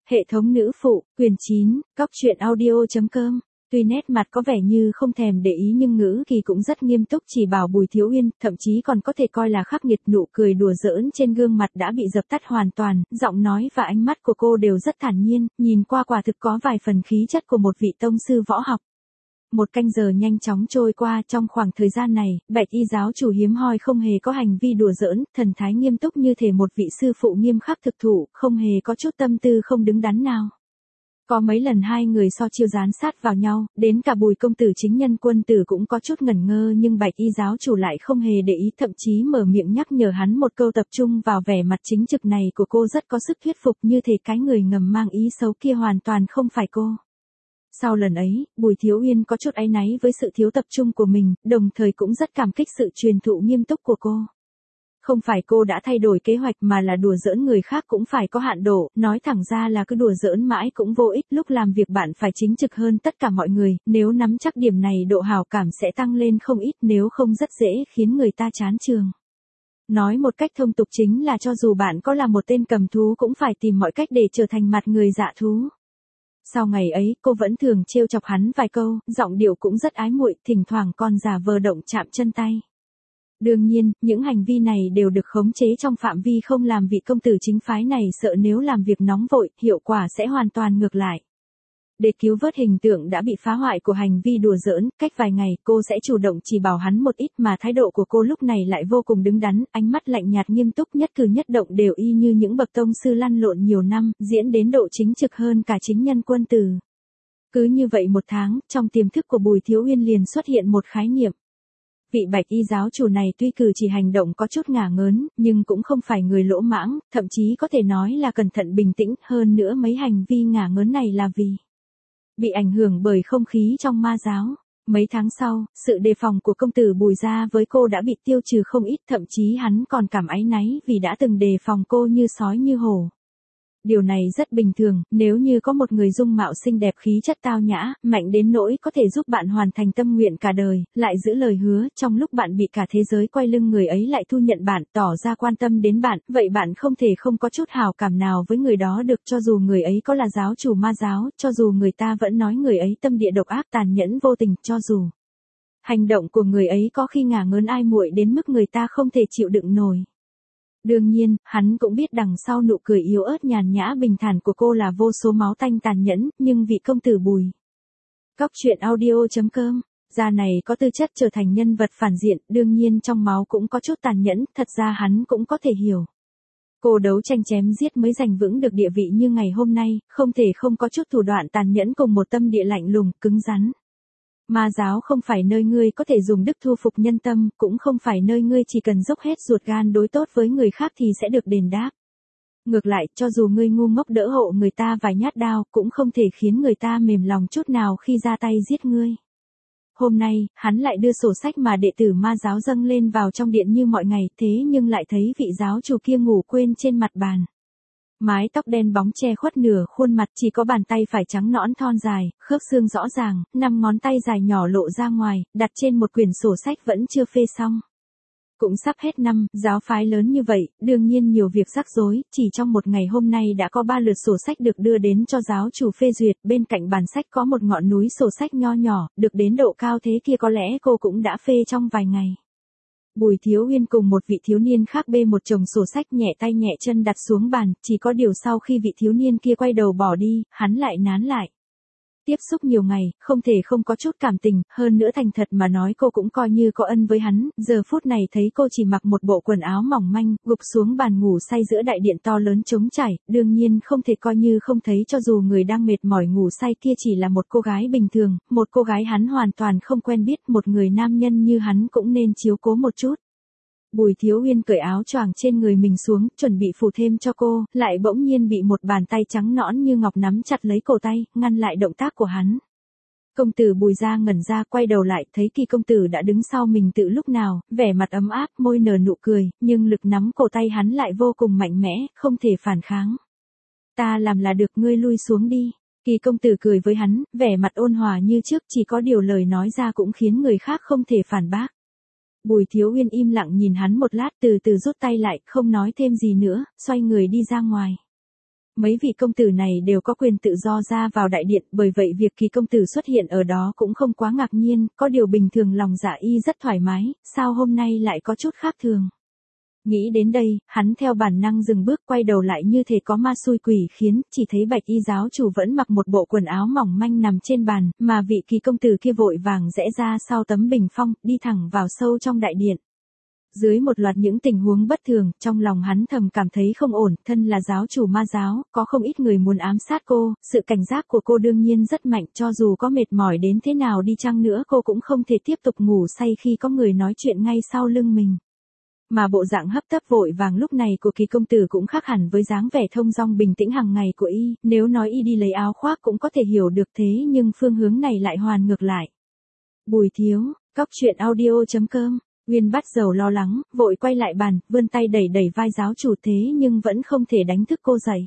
Hệ thống nữ phụ, quyển 9, cóc truyện audio.com. Tuy nét mặt có vẻ như không thèm để ý nhưng ngữ khí cũng rất nghiêm túc chỉ bảo Bùi Thiếu Uyên, thậm chí còn có thể coi là khắc nghiệt, nụ cười đùa giỡn trên gương mặt đã bị dập tắt hoàn toàn, giọng nói và ánh mắt của cô đều rất thản nhiên, nhìn qua quả thực có vài phần khí chất của một vị tông sư võ học. Một canh giờ nhanh chóng trôi qua, trong khoảng thời gian này, Bạch Y giáo chủ hiếm hoi không hề có hành vi đùa giỡn, thần thái nghiêm túc như thể một vị sư phụ nghiêm khắc thực thụ, không hề có chút tâm tư không đứng đắn nào. Có mấy lần hai người so chiêu dán sát vào nhau, đến cả Bùi công tử chính nhân quân tử cũng có chút ngẩn ngơ nhưng Bạch Y giáo chủ lại không hề để ý, thậm chí mở miệng nhắc nhở hắn một câu, tập trung vào vẻ mặt chính trực này của cô rất có sức thuyết phục, như thể cái người ngầm mang ý xấu kia hoàn toàn không phải cô. Sau lần ấy, Bùi Thiếu Uyên có chút áy náy với sự thiếu tập trung của mình, đồng thời cũng rất cảm kích sự truyền thụ nghiêm túc của cô. Không phải cô đã thay đổi kế hoạch mà là đùa giỡn người khác cũng phải có hạn độ, nói thẳng ra là cứ đùa giỡn mãi cũng vô ích, lúc làm việc bạn phải chính trực hơn tất cả mọi người, nếu nắm chắc điểm này độ hảo cảm sẽ tăng lên không ít, nếu không rất dễ khiến người ta chán chường. Nói một cách thông tục chính là cho dù bạn có là một tên cầm thú cũng phải tìm mọi cách để trở thành mặt người dạ thú. Sau ngày ấy, cô vẫn thường trêu chọc hắn vài câu, giọng điệu cũng rất ái muội, thỉnh thoảng còn giả vờ động chạm chân tay. Đương nhiên, những hành vi này đều được khống chế trong phạm vi không làm vị công tử chính phái này sợ nếu làm việc nóng vội, hiệu quả sẽ hoàn toàn ngược lại. Để cứu vớt hình tượng đã bị phá hoại của hành vi đùa giỡn, cách vài ngày cô sẽ chủ động chỉ bảo hắn một ít mà thái độ của cô lúc này lại vô cùng đứng đắn, ánh mắt lạnh nhạt nghiêm túc, nhất cử nhất động đều y như những bậc tông sư lăn lộn nhiều năm, diễn đến độ chính trực hơn cả chính nhân quân tử. Cứ như vậy một tháng, trong tiềm thức của Bùi Thiếu Uyên liền xuất hiện một khái niệm. Vị Bạch Y giáo chủ này tuy cử chỉ hành động có chút ngả ngớn, nhưng cũng không phải người lỗ mãng, thậm chí có thể nói là cẩn thận bình tĩnh, hơn nữa mấy hành vi ngả ngớn này là vì bị ảnh hưởng bởi không khí trong ma giáo. Mấy tháng sau, sự đề phòng của công tử Bùi gia với cô đã bị tiêu trừ không ít, thậm chí hắn còn cảm áy náy vì đã từng đề phòng cô như sói như hổ. Điều này rất bình thường, nếu như có một người dung mạo xinh đẹp, khí chất tao nhã, mạnh đến nỗi có thể giúp bạn hoàn thành tâm nguyện cả đời, lại giữ lời hứa, trong lúc bạn bị cả thế giới quay lưng người ấy lại thu nhận bạn, tỏ ra quan tâm đến bạn, vậy bạn không thể không có chút hảo cảm nào với người đó được, cho dù người ấy có là giáo chủ ma giáo, cho dù người ta vẫn nói người ấy tâm địa độc ác tàn nhẫn vô tình, cho dù hành động của người ấy có khi ngả ngớn ai muội đến mức người ta không thể chịu đựng nổi. Đương nhiên, hắn cũng biết đằng sau nụ cười yếu ớt nhàn nhã bình thản của cô là vô số máu tanh tàn nhẫn, nhưng vị công tử Bùi cóc truyện audio.com gia này có tư chất trở thành nhân vật phản diện, đương nhiên trong máu cũng có chút tàn nhẫn, thật ra hắn cũng có thể hiểu. Cô đấu tranh chém giết mới giành vững được địa vị như ngày hôm nay, không thể không có chút thủ đoạn tàn nhẫn cùng một tâm địa lạnh lùng, cứng rắn. Ma giáo không phải nơi ngươi có thể dùng đức thu phục nhân tâm, cũng không phải nơi ngươi chỉ cần dốc hết ruột gan đối tốt với người khác thì sẽ được đền đáp. Ngược lại, cho dù ngươi ngu ngốc đỡ hộ người ta vài nhát đao, cũng không thể khiến người ta mềm lòng chút nào khi ra tay giết ngươi. Hôm nay, hắn lại đưa sổ sách mà đệ tử ma giáo dâng lên vào trong điện như mọi ngày, thế nhưng lại thấy vị giáo chủ kia ngủ quên trên mặt bàn. Mái tóc đen bóng che khuất nửa khuôn mặt, chỉ có bàn tay phải trắng nõn thon dài, khớp xương rõ ràng, 5 ngón tay dài nhỏ lộ ra ngoài, đặt trên một quyển sổ sách vẫn chưa phê xong. Cũng sắp hết năm, giáo phái lớn như vậy, đương nhiên nhiều việc rắc rối, chỉ trong một ngày hôm nay đã có 3 lượt sổ sách được đưa đến cho giáo chủ phê duyệt, bên cạnh bàn sách có một ngọn núi sổ sách nho nhỏ, được đến độ cao thế kia có lẽ cô cũng đã phê trong vài ngày. Bùi Thiếu Uyên cùng một vị thiếu niên khác bê một chồng sổ sách nhẹ tay nhẹ chân đặt xuống bàn, chỉ có điều sau khi vị thiếu niên kia quay đầu bỏ đi, hắn lại nán lại. Tiếp xúc nhiều ngày, không thể không có chút cảm tình, hơn nữa thành thật mà nói cô cũng coi như có ân với hắn, giờ phút này thấy cô chỉ mặc một bộ quần áo mỏng manh, gục xuống bàn ngủ say giữa đại điện to lớn trống trải, đương nhiên không thể coi như không thấy, cho dù người đang mệt mỏi ngủ say kia chỉ là một cô gái bình thường, một cô gái hắn hoàn toàn không quen biết, một người nam nhân như hắn cũng nên chiếu cố một chút. Bùi Thiếu Uyên cởi áo choàng trên người mình xuống, chuẩn bị phủ thêm cho cô, lại bỗng nhiên bị một bàn tay trắng nõn như ngọc nắm chặt lấy cổ tay, ngăn lại động tác của hắn. Công tử Bùi ra ngẩn ra, quay đầu lại, thấy Kỳ công tử đã đứng sau mình từ lúc nào, vẻ mặt ấm áp, môi nở nụ cười, nhưng lực nắm cổ tay hắn lại vô cùng mạnh mẽ, không thể phản kháng. Ta làm là được, ngươi lui xuống đi. Kỳ công tử cười với hắn, vẻ mặt ôn hòa như trước, chỉ có điều lời nói ra cũng khiến người khác không thể phản bác. Bùi Thiếu Uyên im lặng nhìn hắn một lát, từ từ rút tay lại, không nói thêm gì nữa, xoay người đi ra ngoài. mấy vị công tử này đều có quyền tự do ra vào đại điện, bởi vậy việc Kỳ công tử xuất hiện ở đó cũng không quá ngạc nhiên, có điều bình thường lòng Dạ Y rất thoải mái, sao hôm nay lại có chút khác thường. Nghĩ đến đây, hắn theo bản năng dừng bước, quay đầu lại như thể có ma xui quỷ khiến, chỉ thấy Bạch Y giáo chủ vẫn mặc một bộ quần áo mỏng manh nằm trên bàn, mà vị Kỳ công tử kia vội vàng rẽ ra sau tấm bình phong, đi thẳng vào sâu trong đại điện. Dưới một loạt những tình huống bất thường, trong lòng hắn thầm cảm thấy không ổn, thân là giáo chủ ma giáo, có không ít người muốn ám sát cô, sự cảnh giác của cô đương nhiên rất mạnh, cho dù có mệt mỏi đến thế nào đi chăng nữa cô cũng không thể tiếp tục ngủ say khi có người nói chuyện ngay sau lưng mình. Mà bộ dạng hấp tấp vội vàng lúc này của Kỳ công tử cũng khác hẳn với dáng vẻ thông dong bình tĩnh hàng ngày của y, nếu nói y đi lấy áo khoác cũng có thể hiểu được, thế nhưng phương hướng này lại hoàn ngược lại. Bùi Thiếu, Cóc Truyện Audio.com. Uyên bắt dầu lo lắng, vội quay lại bàn, vươn tay đẩy đẩy vai giáo chủ, thế nhưng vẫn không thể đánh thức cô dậy.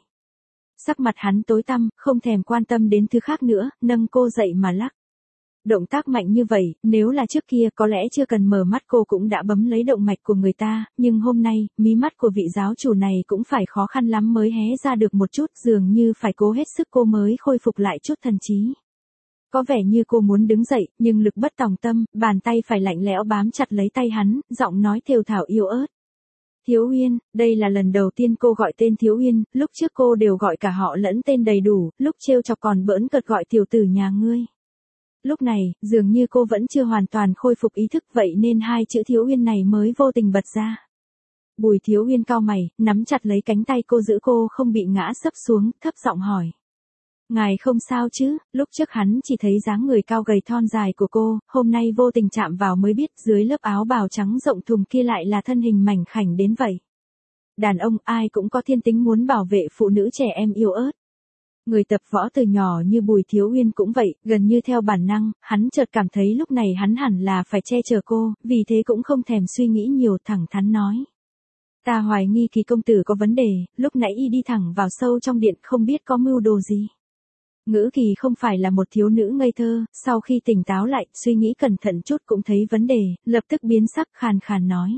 Sắc mặt hắn tối tăm, không thèm quan tâm đến thứ khác nữa, nâng cô dậy mà lắc. Động tác mạnh như vậy, nếu là trước kia có lẽ chưa cần mở mắt cô cũng đã bấm lấy động mạch của người ta, nhưng hôm nay, mí mắt của vị giáo chủ này cũng phải khó khăn lắm mới hé ra được một chút, dường như phải cố hết sức cô mới khôi phục lại chút thần trí. Có vẻ như cô muốn đứng dậy, nhưng lực bất tòng tâm, bàn tay phải lạnh lẽo bám chặt lấy tay hắn, giọng nói thều thào yếu ớt. Thiếu Uyên, đây là lần đầu tiên cô gọi tên Thiếu Uyên, lúc trước cô đều gọi cả họ lẫn tên đầy đủ, lúc trêu chọc còn bỡn cợt gọi tiểu tử nhà ngươi. Lúc này, dường như cô vẫn chưa hoàn toàn khôi phục ý thức, vậy nên hai chữ Thiếu Uyên này mới vô tình bật ra. Bùi Thiếu Uyên cau mày, nắm chặt lấy cánh tay cô giữ cô không bị ngã sấp xuống, thấp giọng hỏi. Ngài không sao chứ? Lúc trước hắn chỉ thấy dáng người cao gầy thon dài của cô, hôm nay vô tình chạm vào mới biết dưới lớp áo bào trắng rộng thùng kia lại là thân hình mảnh khảnh đến vậy. Đàn ông ai cũng có thiên tính muốn bảo vệ phụ nữ trẻ em yếu ớt. Người tập võ từ nhỏ như Bùi Thiếu Uyên cũng vậy, gần như theo bản năng, hắn chợt cảm thấy lúc này hắn hẳn là phải che chở cô, vì thế cũng không thèm suy nghĩ nhiều, thẳng thắn nói. Ta hoài nghi Kỳ công tử có vấn đề, lúc nãy y đi thẳng vào sâu trong điện không biết có mưu đồ gì. Ngữ Kỳ không phải là một thiếu nữ ngây thơ, sau khi tỉnh táo lại, suy nghĩ cẩn thận chút cũng thấy vấn đề, lập tức biến sắc khàn khàn nói.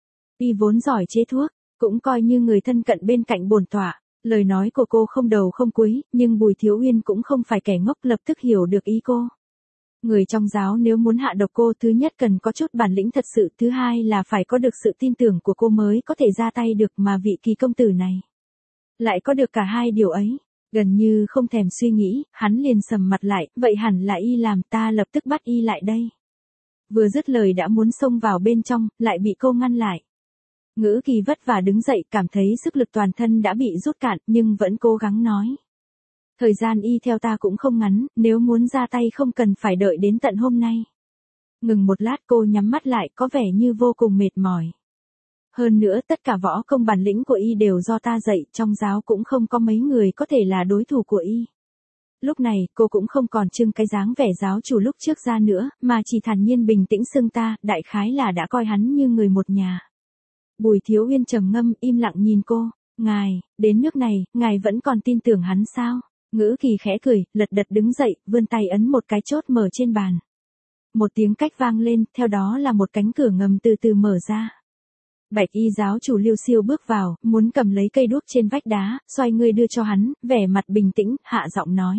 Y vốn giỏi chế thuốc, cũng coi như người thân cận bên cạnh bổn tọa. Lời nói của cô không đầu không cuối, nhưng Bùi Thiếu Uyên cũng không phải kẻ ngốc, lập tức hiểu được ý cô. Người trong giáo nếu muốn hạ độc cô, thứ nhất cần có chút bản lĩnh thật sự, thứ hai là phải có được sự tin tưởng của cô mới có thể ra tay được, mà vị Kỳ công tử này lại có được cả hai điều ấy. Gần như không thèm suy nghĩ, hắn liền sầm mặt lại, vậy hẳn là y làm, ta lập tức bắt y lại đây. Vừa dứt lời đã muốn xông vào bên trong, lại bị cô ngăn lại. Ngữ Kỳ vất vả đứng dậy, cảm thấy sức lực toàn thân đã bị rút cạn, nhưng vẫn cố gắng nói. Thời gian y theo ta cũng không ngắn, nếu muốn ra tay không cần phải đợi đến tận hôm nay. Ngừng một lát cô nhắm mắt lại, có vẻ như vô cùng mệt mỏi. Hơn nữa tất cả võ công bản lĩnh của y đều do ta dạy, trong giáo cũng không có mấy người có thể là đối thủ của y. Lúc này, cô cũng không còn trưng cái dáng vẻ giáo chủ lúc trước ra nữa, mà chỉ thản nhiên bình tĩnh xưng ta, đại khái là đã coi hắn như người một nhà. Bùi Thiếu Uyên trầm ngâm, im lặng nhìn cô. Ngài, đến nước này, ngài vẫn còn tin tưởng hắn sao? Ngữ Kỳ khẽ cười, lật đật đứng dậy, vươn tay ấn một cái chốt mở trên bàn. Một tiếng cách vang lên, theo đó là một cánh cửa ngầm từ từ mở ra. Bạch Y giáo chủ Liêu Siêu bước vào, muốn cầm lấy cây đuốc trên vách đá, xoay người đưa cho hắn, vẻ mặt bình tĩnh, hạ giọng nói.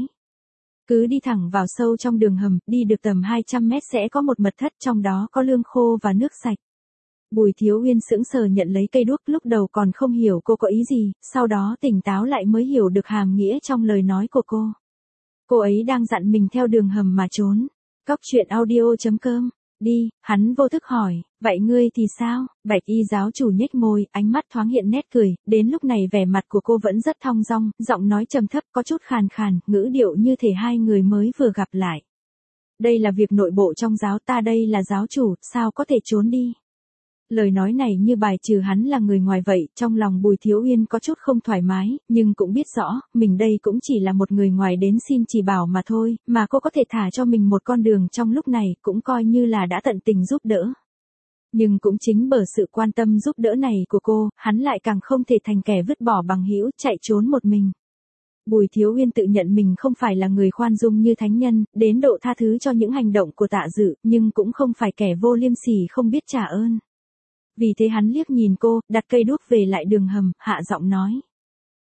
Cứ đi thẳng vào sâu trong đường hầm, đi được tầm 200 mét sẽ có một mật thất, trong đó có lương khô và nước sạch. Bùi Thiếu Uyên sững sờ nhận lấy cây đuốc, lúc đầu còn không hiểu cô có ý gì, sau đó tỉnh táo lại mới hiểu được hàm nghĩa trong lời nói của cô. Cô ấy đang dặn mình theo đường hầm mà trốn. Cóc Truyện Audio.com. Đi, hắn vô thức hỏi, vậy ngươi thì sao? Bạch Y giáo chủ nhếch môi, ánh mắt thoáng hiện nét cười, đến lúc này vẻ mặt của cô vẫn rất thong dong, giọng nói trầm thấp có chút khàn khàn, ngữ điệu như thể hai người mới vừa gặp lại. Đây là việc nội bộ trong giáo, ta đây là giáo chủ, sao có thể trốn đi? Lời nói này như bài trừ hắn là người ngoài vậy, trong lòng Bùi Thiếu Uyên có chút không thoải mái, nhưng cũng biết rõ, mình đây cũng chỉ là một người ngoài đến xin chỉ bảo mà thôi, mà cô có thể thả cho mình một con đường trong lúc này, cũng coi như là đã tận tình giúp đỡ. Nhưng cũng chính bởi sự quan tâm giúp đỡ này của cô, hắn lại càng không thể thành kẻ vứt bỏ bằng hữu, chạy trốn một mình. Bùi Thiếu Uyên tự nhận mình không phải là người khoan dung như thánh nhân, đến độ tha thứ cho những hành động của Tạ Dự, nhưng cũng không phải kẻ vô liêm sỉ không biết trả ơn. Vì thế hắn liếc nhìn cô, đặt cây đuốc về lại đường hầm, hạ giọng nói.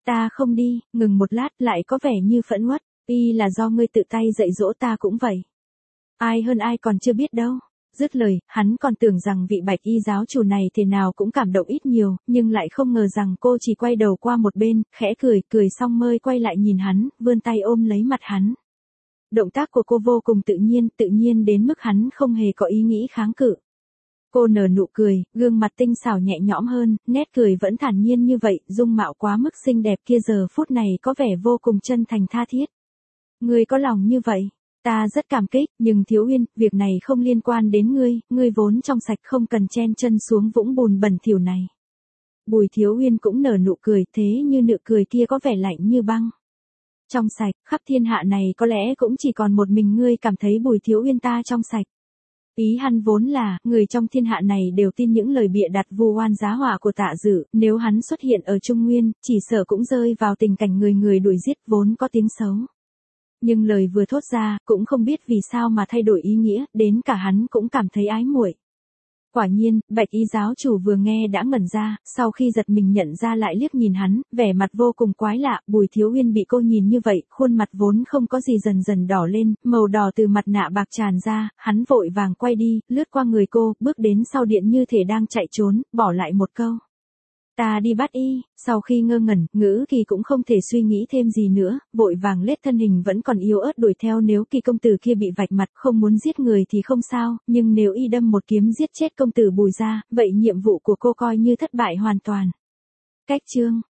Ta không đi, ngừng một lát lại có vẻ như phẫn uất, y là do ngươi tự tay dạy dỗ ta cũng vậy. Ai hơn ai còn chưa biết đâu. Dứt lời, hắn còn tưởng rằng vị bạch y giáo chủ này thế nào cũng cảm động ít nhiều, nhưng lại không ngờ rằng cô chỉ quay đầu qua một bên, khẽ cười xong mới quay lại nhìn hắn, vươn tay ôm lấy mặt hắn. Động tác của cô vô cùng tự nhiên đến mức hắn không hề có ý nghĩ kháng cự. Cô nở nụ cười, gương mặt tinh xảo nhẹ nhõm hơn, nét cười vẫn thản nhiên như vậy, dung mạo quá mức xinh đẹp kia giờ phút này có vẻ vô cùng chân thành tha thiết. Ngươi có lòng như vậy, ta rất cảm kích, nhưng Thiếu Uyên, việc này không liên quan đến ngươi vốn trong sạch không cần chen chân xuống vũng bùn bẩn thỉu này. Bùi Thiếu Uyên cũng nở nụ cười, thế như nụ cười kia có vẻ lạnh như băng. Trong sạch, khắp thiên hạ này có lẽ cũng chỉ còn một mình ngươi cảm thấy Bùi Thiếu Uyên ta trong sạch. Ý hắn vốn là, người trong thiên hạ này đều tin những lời bịa đặt vu oan giá họa của Tạ Dự, nếu hắn xuất hiện ở Trung Nguyên, chỉ sợ cũng rơi vào tình cảnh người đuổi giết vốn có tiếng xấu. Nhưng lời vừa thốt ra, cũng không biết vì sao mà thay đổi ý nghĩa, đến cả hắn cũng cảm thấy ái muội. Quả nhiên, bạch y giáo chủ vừa nghe đã ngẩn ra, sau khi giật mình nhận ra lại liếc nhìn hắn, vẻ mặt vô cùng quái lạ, Bùi Thiếu Uyên bị cô nhìn như vậy, khuôn mặt vốn không có gì dần dần đỏ lên, màu đỏ từ mặt nạ bạc tràn ra, hắn vội vàng quay đi, lướt qua người cô, bước đến sau điện như thể đang chạy trốn, bỏ lại một câu. Ta đi bắt y, sau khi ngơ ngẩn, Ngữ Kỳ cũng không thể suy nghĩ thêm gì nữa, vội vàng lết thân hình vẫn còn yếu ớt đuổi theo nếu Kỳ công tử kia bị vạch mặt không muốn giết người thì không sao, nhưng nếu y đâm một kiếm giết chết công tử Bùi gia, vậy nhiệm vụ của cô coi như thất bại hoàn toàn. Cách chương